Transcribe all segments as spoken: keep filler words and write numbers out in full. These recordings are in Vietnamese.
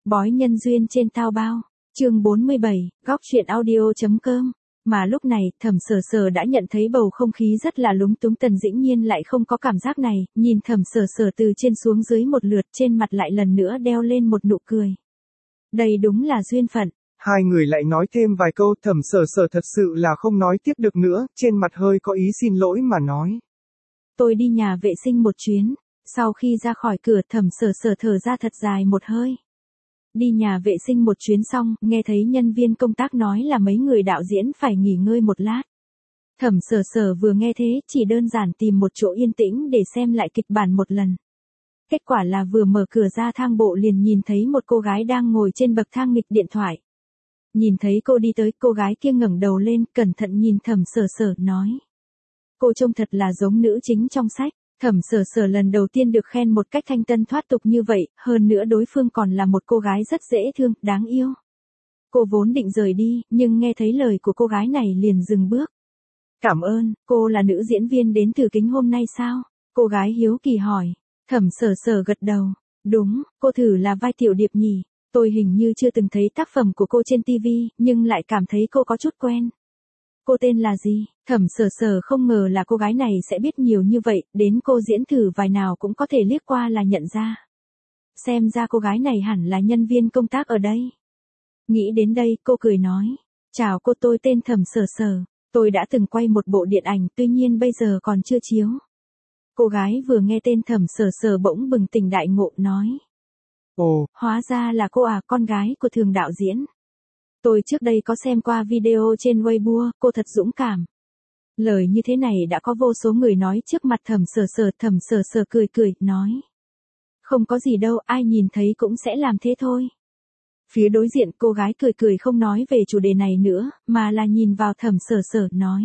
Bói nhân duyên trên Tao Bao, chương bốn mươi bảy, góc truyện audio.com. Mà lúc này, Thẩm Sở Sở đã nhận thấy bầu không khí rất là lúng túng. Tần Dĩnh Nhiên lại không có cảm giác này, nhìn Thẩm Sở Sở từ trên xuống dưới một lượt, trên mặt lại lần nữa đeo lên một nụ cười. Đây đúng là duyên phận. Hai người lại nói thêm vài câu. Thẩm Sở Sở thật sự là không nói tiếp được nữa, trên mặt hơi có ý xin lỗi mà nói. Tôi đi nhà vệ sinh một chuyến. Sau khi ra khỏi cửa, Thẩm Sở Sở thở ra thật dài một hơi. Đi nhà vệ sinh một chuyến xong, nghe thấy nhân viên công tác nói là mấy người đạo diễn phải nghỉ ngơi một lát. Thẩm Sở Sở vừa nghe thế, chỉ đơn giản tìm một chỗ yên tĩnh để xem lại kịch bản một lần. Kết quả là vừa mở cửa ra thang bộ liền nhìn thấy một cô gái đang ngồi trên bậc thang nghịch điện thoại. Nhìn thấy cô đi tới, cô gái kia ngẩng đầu lên, cẩn thận nhìn Thẩm Sở Sở, nói. Cô trông thật là giống nữ chính trong sách. Thẩm Sở Sở lần đầu tiên được khen một cách thanh tân thoát tục như vậy, hơn nữa đối phương còn là một cô gái rất dễ thương, đáng yêu. Cô vốn định rời đi, nhưng nghe thấy lời của cô gái này liền dừng bước. Cảm ơn, cô là nữ diễn viên đến từ Kính hôm nay sao? Cô gái hiếu kỳ hỏi. Thẩm Sở Sở gật đầu. Đúng, cô thử là vai Tiểu Điệp nhỉ? Tôi hình như chưa từng thấy tác phẩm của cô trên ti vi, nhưng lại cảm thấy cô có chút quen. Cô tên là gì? Thẩm Sở Sở không ngờ là cô gái này sẽ biết nhiều như vậy, đến cô diễn thử vài nào cũng có thể liếc qua là nhận ra. Xem ra cô gái này hẳn là nhân viên công tác ở đây. Nghĩ đến đây, cô cười nói. Chào cô, tôi tên Thẩm Sở Sở. Tôi đã từng quay một bộ điện ảnh, tuy nhiên bây giờ còn chưa chiếu. Cô gái vừa nghe tên Thẩm Sở Sở bỗng bừng tỉnh đại ngộ, nói. Ồ, hóa ra là cô à, con gái của Thường đạo diễn. Tôi trước đây có xem qua video trên Weibo, cô thật dũng cảm. Lời như thế này đã có vô số người nói trước mặt Thẩm Sở Sở. Thẩm Sở Sở cười cười, nói. Không có gì đâu, ai nhìn thấy cũng sẽ làm thế thôi. Phía đối diện, cô gái cười cười không nói về chủ đề này nữa, mà là nhìn vào Thẩm Sở Sở, nói.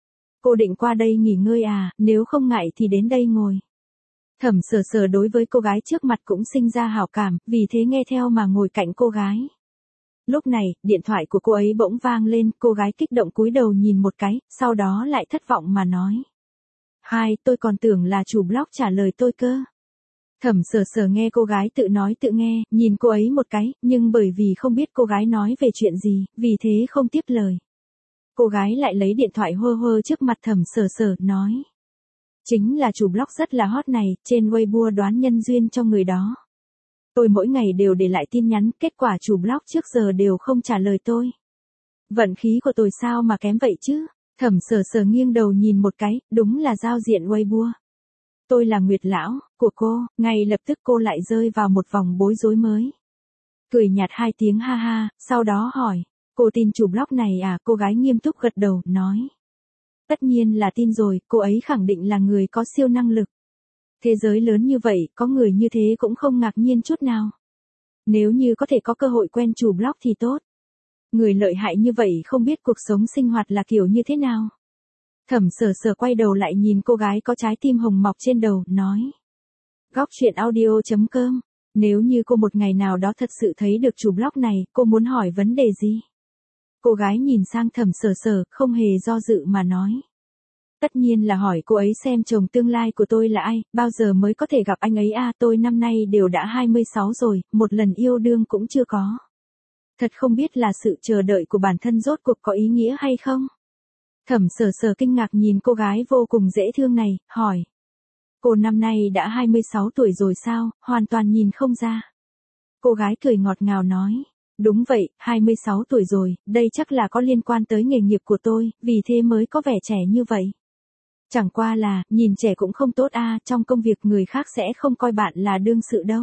Cô định qua đây nghỉ ngơi à, nếu không ngại thì đến đây ngồi. Thẩm Sở Sở đối với cô gái trước mặt cũng sinh ra hảo cảm, vì thế nghe theo mà ngồi cạnh cô gái. Lúc này, điện thoại của cô ấy bỗng vang lên, cô gái kích động cúi đầu nhìn một cái, sau đó lại thất vọng mà nói. Hai, tôi còn tưởng là chủ blog trả lời tôi cơ. Thẩm Sở Sở nghe cô gái tự nói tự nghe, nhìn cô ấy một cái, nhưng bởi vì không biết cô gái nói về chuyện gì, vì thế không tiếp lời. Cô gái lại lấy điện thoại hơ hơ trước mặt Thẩm Sở Sở, nói. Chính là chủ blog rất là hot này, trên Weibo đoán nhân duyên cho người đó. Tôi mỗi ngày đều để lại tin nhắn, kết quả chủ blog trước giờ đều không trả lời tôi. Vận khí của tôi sao mà kém vậy chứ? Thẩm Sở Sở nghiêng đầu nhìn một cái, đúng là giao diện Weibo. Tôi là Nguyệt Lão, của cô, ngay lập tức cô lại rơi vào một vòng bối rối mới. Cười nhạt hai tiếng ha ha, sau đó hỏi, cô tin chủ blog này à? Cô gái nghiêm túc gật đầu, nói. Tất nhiên là tin rồi, cô ấy khẳng định là người có siêu năng lực. Thế giới lớn như vậy, có người như thế cũng không ngạc nhiên chút nào. Nếu như có thể có cơ hội quen chủ blog thì tốt. Người lợi hại như vậy không biết cuộc sống sinh hoạt là kiểu như thế nào. Thẩm Sở Sở quay đầu lại nhìn cô gái có trái tim hồng mọc trên đầu, nói. Góc truyện audio.com. Nếu như cô một ngày nào đó thật sự thấy được chủ blog này, cô muốn hỏi vấn đề gì? Cô gái nhìn sang Thẩm Sở Sở, không hề do dự mà nói. Tất nhiên là hỏi cô ấy xem chồng tương lai của tôi là ai, bao giờ mới có thể gặp anh ấy à? Tôi năm nay đều đã hai mươi sáu rồi, một lần yêu đương cũng chưa có. Thật không biết là sự chờ đợi của bản thân rốt cuộc có ý nghĩa hay không? Thẩm Sở Sở kinh ngạc nhìn cô gái vô cùng dễ thương này, hỏi. Cô năm nay đã hai mươi sáu tuổi rồi sao, hoàn toàn nhìn không ra. Cô gái cười ngọt ngào nói. Đúng vậy, hai mươi sáu tuổi rồi, đây chắc là có liên quan tới nghề nghiệp của tôi, vì thế mới có vẻ trẻ như vậy. Chẳng qua là, nhìn trẻ cũng không tốt à, trong công việc người khác sẽ không coi bạn là đương sự đâu.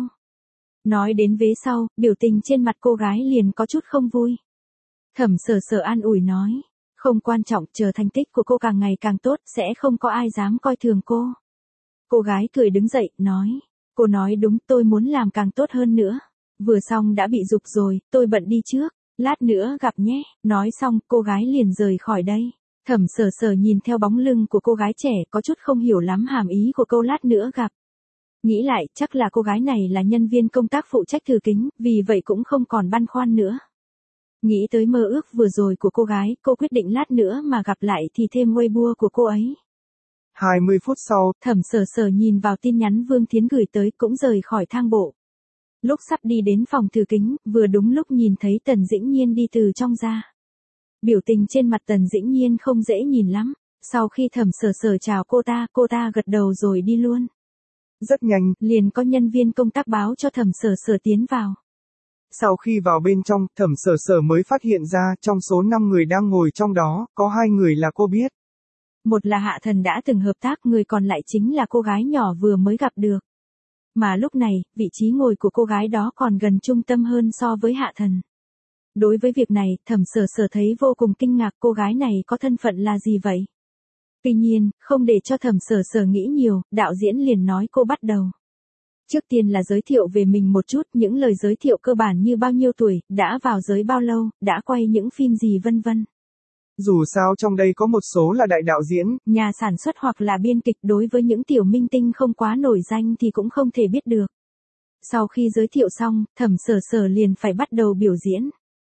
Nói đến vế sau, biểu tình trên mặt cô gái liền có chút không vui. Thẩm Sở Sở an ủi nói. Không quan trọng, chờ thành tích của cô càng ngày càng tốt, sẽ không có ai dám coi thường cô. Cô gái cười đứng dậy, nói. Cô nói đúng, tôi muốn làm càng tốt hơn nữa. Vừa xong đã bị giục rồi, tôi bận đi trước, lát nữa gặp nhé. Nói xong, cô gái liền rời khỏi đây. Thẩm Sở Sở nhìn theo bóng lưng của cô gái trẻ, có chút không hiểu lắm hàm ý của câu lát nữa gặp. Nghĩ lại, chắc là cô gái này là nhân viên công tác phụ trách thử kính, vì vậy cũng không còn băn khoăn nữa. Nghĩ tới mơ ước vừa rồi của cô gái, cô quyết định lát nữa mà gặp lại thì thêm Weibo của cô ấy. hai mươi phút sau, Thẩm Sở Sở nhìn vào tin nhắn Vương Thiến gửi tới, cũng rời khỏi thang bộ. Lúc sắp đi đến phòng thử kính, vừa đúng lúc nhìn thấy Tần Dĩnh Nhiên đi từ trong ra. Biểu tình trên mặt Tần Dĩnh Nhiên không dễ nhìn lắm. Sau khi Thẩm Sở Sở chào cô ta, cô ta gật đầu rồi đi luôn. Rất nhanh, liền có nhân viên công tác báo cho Thẩm Sở Sở tiến vào. Sau khi vào bên trong, Thẩm Sở Sở mới phát hiện ra trong số năm người đang ngồi trong đó, có hai người là cô biết. Một là Hạ Thần đã từng hợp tác, người còn lại chính là cô gái nhỏ vừa mới gặp được. Mà lúc này, vị trí ngồi của cô gái đó còn gần trung tâm hơn so với Hạ Thần. Đối với việc này, Thẩm Sở Sở thấy vô cùng kinh ngạc, cô gái này có thân phận là gì vậy? Tuy nhiên, không để cho Thẩm Sở Sở nghĩ nhiều, đạo diễn liền nói cô bắt đầu. Trước tiên là giới thiệu về mình một chút, những lời giới thiệu cơ bản như bao nhiêu tuổi, đã vào giới bao lâu, đã quay những phim gì vân vân. Dù sao trong đây có một số là đại đạo diễn, nhà sản xuất hoặc là biên kịch, đối với những tiểu minh tinh không quá nổi danh thì cũng không thể biết được. Sau khi giới thiệu xong, Thẩm Sở Sở liền phải bắt đầu biểu diễn.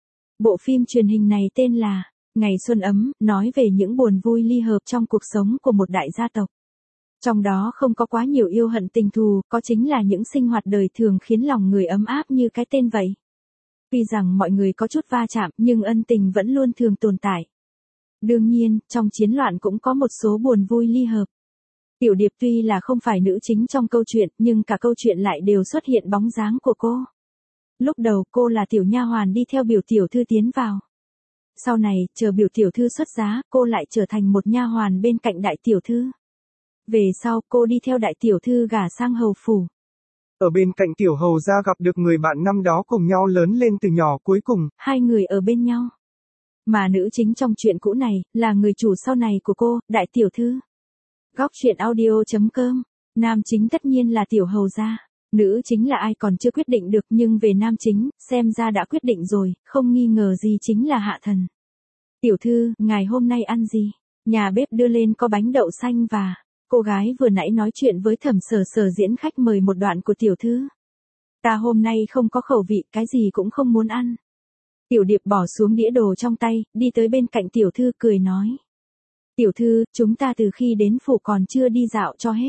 Bộ phim truyền hình này tên là Ngày Xuân Ấm, nói về những buồn vui ly hợp trong cuộc sống của một đại gia tộc. Trong đó không có quá nhiều yêu hận tình thù, có chính là những sinh hoạt đời thường khiến lòng người ấm áp như cái tên vậy. Tuy rằng mọi người có chút va chạm, nhưng ân tình vẫn luôn thường tồn tại. Đương nhiên, trong chiến loạn cũng có một số buồn vui ly hợp. Tiểu Điệp tuy là không phải nữ chính trong câu chuyện, nhưng cả câu chuyện lại đều xuất hiện bóng dáng của cô. Lúc đầu cô là tiểu nha hoàn đi theo biểu tiểu thư tiến vào. Sau này, chờ biểu tiểu thư xuất giá, cô lại trở thành một nha hoàn bên cạnh đại tiểu thư. Về sau, cô đi theo đại tiểu thư gả sang hầu phủ. Ở bên cạnh tiểu hầu gia gặp được người bạn năm đó cùng nhau lớn lên từ nhỏ, cuối cùng hai người ở bên nhau. Mà nữ chính trong chuyện cũ này, là người chủ sau này của cô, đại tiểu thư. Góc truyện audio chấm com. Nam chính tất nhiên là tiểu hầu gia. Nữ chính là ai còn chưa quyết định được, nhưng về nam chính, xem ra đã quyết định rồi, không nghi ngờ gì chính là Hạ Thần. Tiểu thư, ngài hôm nay ăn gì? Nhà bếp đưa lên có bánh đậu xanh và... Cô gái vừa nãy nói chuyện với Thẩm Sở Sở diễn khách mời một đoạn của tiểu thư. Ta hôm nay không có khẩu vị, cái gì cũng không muốn ăn. Tiểu Điệp bỏ xuống đĩa đồ trong tay, đi tới bên cạnh tiểu thư cười nói. Tiểu thư, chúng ta từ khi đến phủ còn chưa đi dạo cho hết.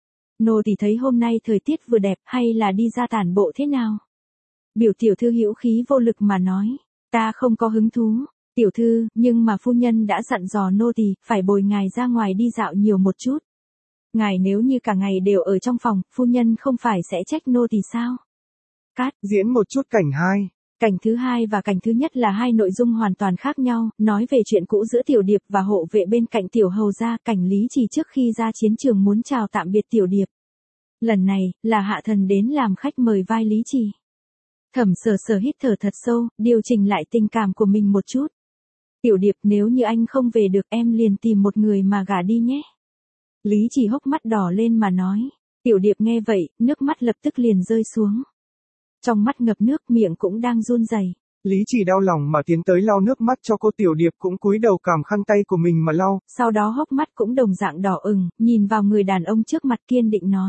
Nô tỳ thấy hôm nay thời tiết vừa đẹp, hay là đi ra tản bộ thế nào? Biểu tiểu thư hữu khí vô lực mà nói. Ta không có hứng thú. Tiểu thư, nhưng mà phu nhân đã dặn dò nô tỳ, phải bồi ngài ra ngoài đi dạo nhiều một chút. Ngài nếu như cả ngày đều ở trong phòng, phu nhân không phải sẽ trách nô tỳ sao? Cát, diễn một chút cảnh hai. Cảnh thứ hai và cảnh thứ nhất là hai nội dung hoàn toàn khác nhau, nói về chuyện cũ giữa Tiểu Điệp và hộ vệ bên cạnh tiểu hầu gia. Cảnh Lý Chỉ trước khi ra chiến trường muốn chào tạm biệt Tiểu Điệp. Lần này, là Hạ Thần đến làm khách mời vai Lý Chỉ. Thẩm Sở Sở hít thở thật sâu, điều chỉnh lại tình cảm của mình một chút. Tiểu Điệp, nếu như anh không về được em liền tìm một người mà gả đi nhé. Lý Chỉ hốc mắt đỏ lên mà nói. Tiểu Điệp nghe vậy, nước mắt lập tức liền rơi xuống. Trong mắt ngập nước, miệng cũng đang run rẩy. Lý Chỉ đau lòng mà tiến tới lau nước mắt cho cô. Tiểu Điệp cũng cúi đầu cầm khăn tay của mình mà lau. Sau đó hốc mắt cũng đồng dạng đỏ ửng, nhìn vào người đàn ông trước mặt kiên định nói.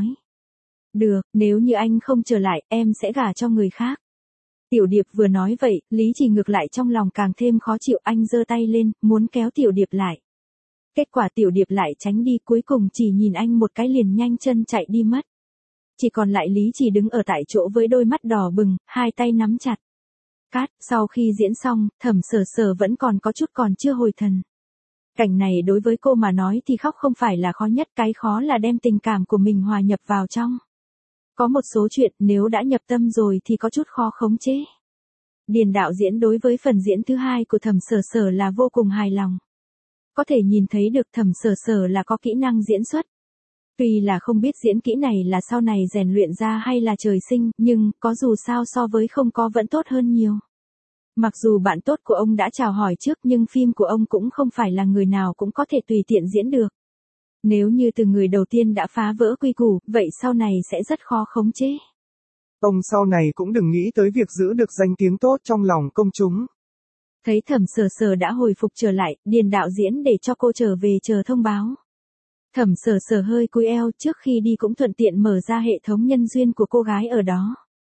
Được, nếu như anh không trở lại, em sẽ gả cho người khác. Tiểu Điệp vừa nói vậy, Lý Chỉ ngược lại trong lòng càng thêm khó chịu, anh giơ tay lên, muốn kéo Tiểu Điệp lại. Kết quả Tiểu Điệp lại tránh đi, cuối cùng chỉ nhìn anh một cái liền nhanh chân chạy đi mất. Chỉ còn lại Lý Chỉ đứng ở tại chỗ với đôi mắt đỏ bừng, hai tay nắm chặt. Cát, sau khi diễn xong, Thẩm Sở Sở vẫn còn có chút còn chưa hồi thần. Cảnh này đối với cô mà nói thì khóc không phải là khó nhất, cái khó là đem tình cảm của mình hòa nhập vào trong. Có một số chuyện nếu đã nhập tâm rồi thì có chút khó khống chế. Điền đạo diễn đối với phần diễn thứ hai của Thẩm Sở Sở là vô cùng hài lòng. Có thể nhìn thấy được Thẩm Sở Sở là có kỹ năng diễn xuất. Tuy là không biết diễn kỹ này là sau này rèn luyện ra hay là trời sinh, nhưng có dù sao so với không có vẫn tốt hơn nhiều. Mặc dù bạn tốt của ông đã chào hỏi trước, nhưng phim của ông cũng không phải là người nào cũng có thể tùy tiện diễn được. Nếu như từ người đầu tiên đã phá vỡ quy củ, vậy sau này sẽ rất khó khống chế. Ông sau này cũng đừng nghĩ tới việc giữ được danh tiếng tốt trong lòng công chúng. Thấy Thẩm Sở Sở đã hồi phục trở lại, Điền đạo diễn để cho cô trở về chờ thông báo. Thẩm Sở Sở hơi cúi eo, trước khi đi cũng thuận tiện mở ra hệ thống nhân duyên của cô gái ở đó.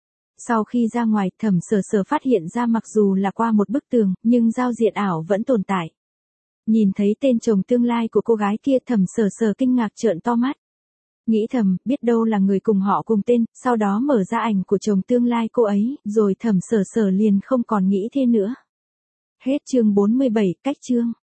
Sau khi ra ngoài, Thẩm Sở Sở phát hiện ra mặc dù là qua một bức tường, nhưng giao diện ảo vẫn tồn tại. Nhìn thấy tên chồng tương lai của cô gái kia, Thẩm Sở Sở kinh ngạc trợn to mắt. Nghĩ thầm, biết đâu là người cùng họ cùng tên, sau đó mở ra ảnh của chồng tương lai cô ấy, rồi Thẩm Sở Sở liền không còn nghĩ thế nữa. Hết chương bốn mươi bảy, cách chương.